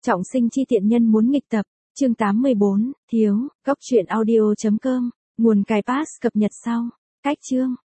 Trọng sinh chi tiện nhân muốn nghịch tập. Chương 84, thiếu. Góc truyện audio.com. Nguồn cài pass cập nhật sau. Cách chương.